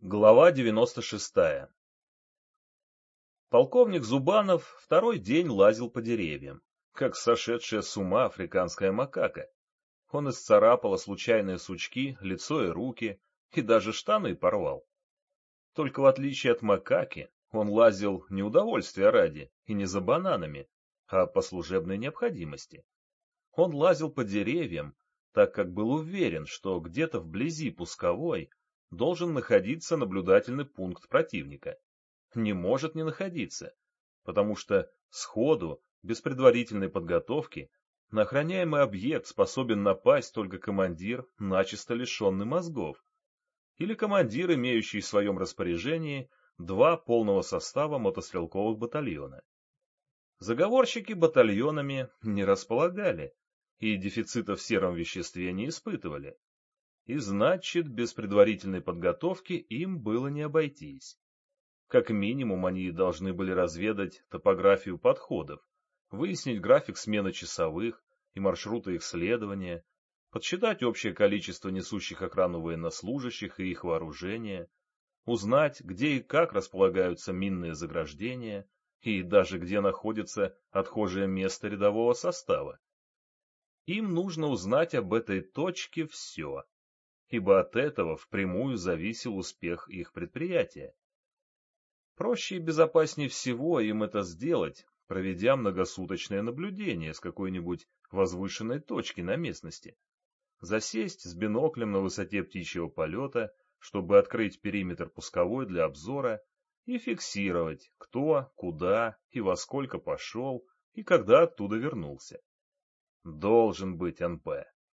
Глава 96. Полковник Зубанов второй день лазил по деревьям, как сошедшая с ума африканская макака. Он исцарапал случайные сучки, лицо и руки, и даже штаны порвал. Только в отличие от макаки, он лазил не удовольствия ради и не за бананами, а по служебной необходимости. Он лазил по деревьям, так как был уверен, что где-то вблизи пусковой должен находиться наблюдательный пункт противника. Не может не находиться, потому что сходу, без предварительной подготовки, на охраняемый объект способен напасть только командир, начисто лишенный мозгов, или командир, имеющий в своем распоряжении два полного состава мотострелковых батальона. Заговорщики батальонами не располагали и дефицита в сером веществе не испытывали. И значит, без предварительной подготовки им было не обойтись. Как минимум, они должны были разведать топографию подходов, выяснить график смены часовых и маршруты их следования, подсчитать общее количество несущих охрану военнослужащих и их вооружения, узнать, где и как располагаются минные заграждения и даже где находится отхожее место рядового состава. Им нужно узнать об этой точке все, ибо от этого впрямую зависел успех их предприятия. Проще и безопаснее всего им это сделать, проведя многосуточное наблюдение с какой-нибудь возвышенной точки на местности. Засесть с биноклем на высоте птичьего полета, чтобы открыть периметр пусковой для обзора, и фиксировать, кто, куда и во сколько пошел, и когда оттуда вернулся. Должен быть НП.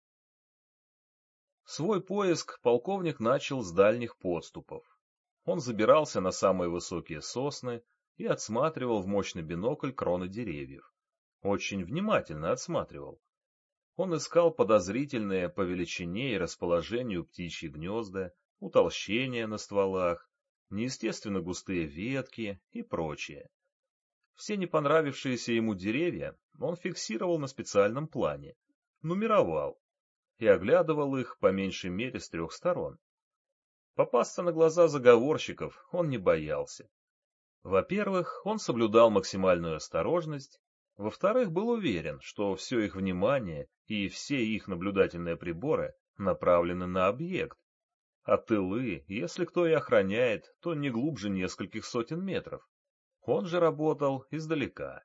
Свой поиск полковник начал с дальних подступов. Он забирался на самые высокие сосны и отсматривал в мощный бинокль кроны деревьев. Очень внимательно отсматривал. Он искал подозрительные по величине и расположению птичьи гнезда, утолщения на стволах, неестественно густые ветки и прочее. Все не понравившиеся ему деревья он фиксировал на специальном плане, нумеровал и оглядывал их по меньшей мере с 3 сторон. Попасться на глаза заговорщиков он не боялся. Во-первых, он соблюдал максимальную осторожность, во-вторых, был уверен, что все их внимание и все их наблюдательные приборы направлены на объект, а тылы, если кто и охраняет, то не глубже нескольких сотен метров. Он же работал издалека.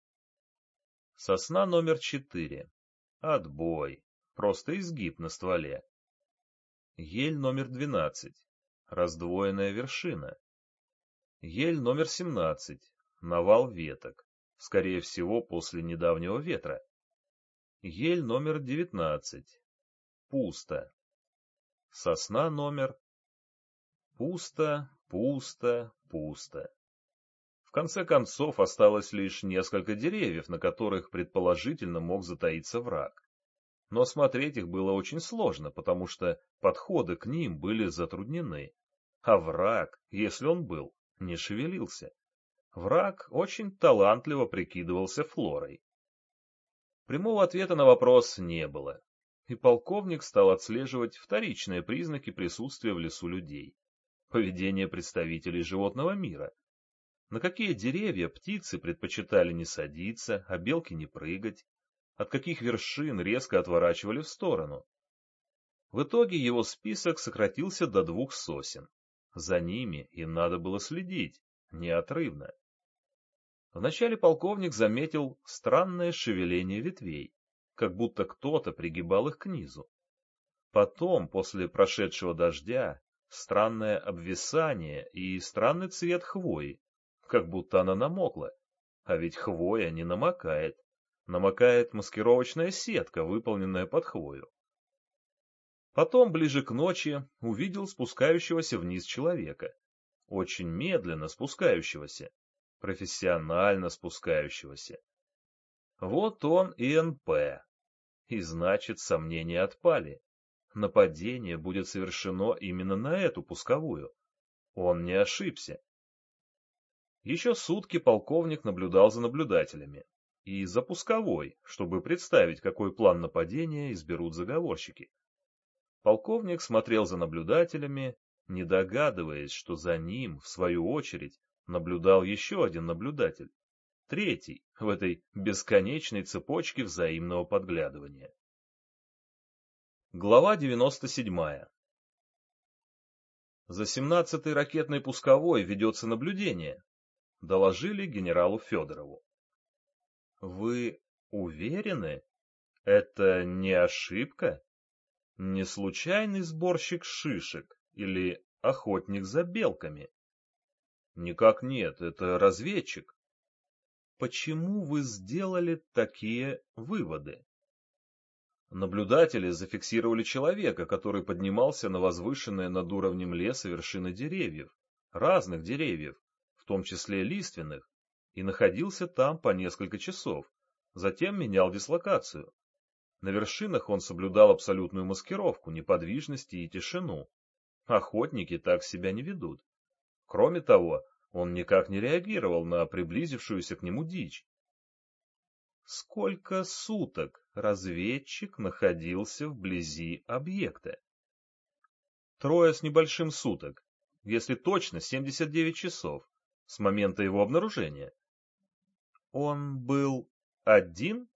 Сосна номер 4. Отбой. Просто изгиб на стволе. Ель номер 12. Раздвоенная вершина. Ель номер 17. Навал веток. Скорее всего, после недавнего ветра. Ель номер 19. Пусто. Сосна номер... Пусто, пусто, пусто. В конце концов, осталось лишь несколько деревьев, на которых предположительно мог затаиться враг. Но смотреть их было очень сложно, потому что подходы к ним были затруднены. А враг, если он был, не шевелился. Враг очень талантливо прикидывался флорой. Прямого ответа на вопрос не было, и полковник стал отслеживать вторичные признаки присутствия в лесу людей. Поведение представителей животного мира. На какие деревья птицы предпочитали не садиться, а белки не прыгать, от каких вершин резко отворачивали в сторону. В итоге его список сократился до 2 сосен. За ними им надо было следить, неотрывно. Вначале полковник заметил странное шевеление ветвей, как будто кто-то пригибал их к низу. Потом, после прошедшего дождя, странное обвисание и странный цвет хвои, как будто она намокла. А ведь хвоя не намокает. Намокает маскировочная сетка, выполненная под хвою. Потом, ближе к ночи, увидел спускающегося вниз человека. Очень медленно спускающегося. Профессионально спускающегося. Вот он и НП. И значит, сомнения отпали. Нападение будет совершено именно на эту пусковую. Он не ошибся. Еще сутки полковник наблюдал за наблюдателями. И за пусковой, чтобы представить, какой план нападения изберут заговорщики. Полковник смотрел за наблюдателями, не догадываясь, что за ним, в свою очередь, наблюдал еще один наблюдатель, третий в этой бесконечной цепочке взаимного подглядывания. Глава 97. За 17-й ракетной пусковой ведется наблюдение, доложили генералу Федорову. Вы уверены? Это не ошибка? Не случайный сборщик шишек или охотник за белками? Никак нет, это разведчик. Почему вы сделали такие выводы? Наблюдатели зафиксировали человека, который поднимался на возвышенные над уровнем леса вершины деревьев, разных деревьев, в том числе лиственных, и находился там по несколько часов, затем менял дислокацию. На вершинах он соблюдал абсолютную маскировку, неподвижность и тишину. Охотники так себя не ведут. Кроме того, он никак не реагировал на приблизившуюся к нему дичь. Сколько суток разведчик находился вблизи объекта? 3 с небольшим суток, если точно 79 часов, с момента его обнаружения. Он был один?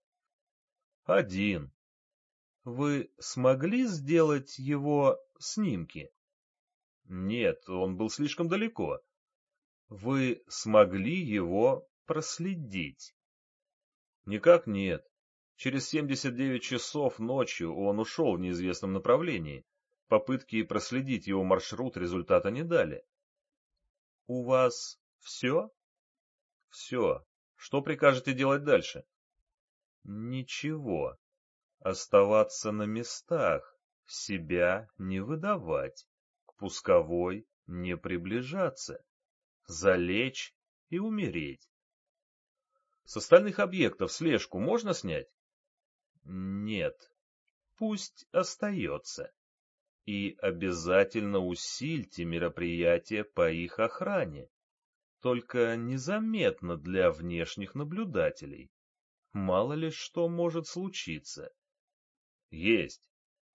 Один. Вы смогли сделать его снимки? Нет, он был слишком далеко. Вы смогли его проследить? Никак нет. Через 79 часов ночью он ушел в неизвестном направлении. Попытки проследить его маршрут результата не дали. У вас все? Все. Что прикажете делать дальше? Ничего. Оставаться на местах, себя не выдавать, к пусковой не приближаться, залечь и умереть. С остальных объектов слежку можно снять? Нет. Пусть остается. И обязательно усильте мероприятия по их охране. Только незаметно для внешних наблюдателей. Мало ли что может случиться. Есть.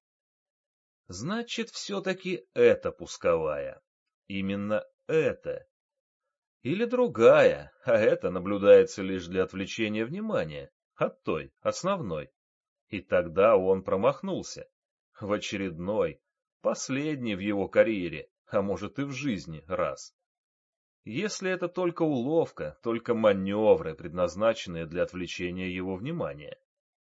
Значит, все-таки это пусковая. Именно это. Или другая, а это наблюдается лишь для отвлечения внимания от той, основной. И тогда он промахнулся. В очередной, последний в его карьере, а может и в жизни, раз. Если это только уловка, только маневры, предназначенные для отвлечения его внимания.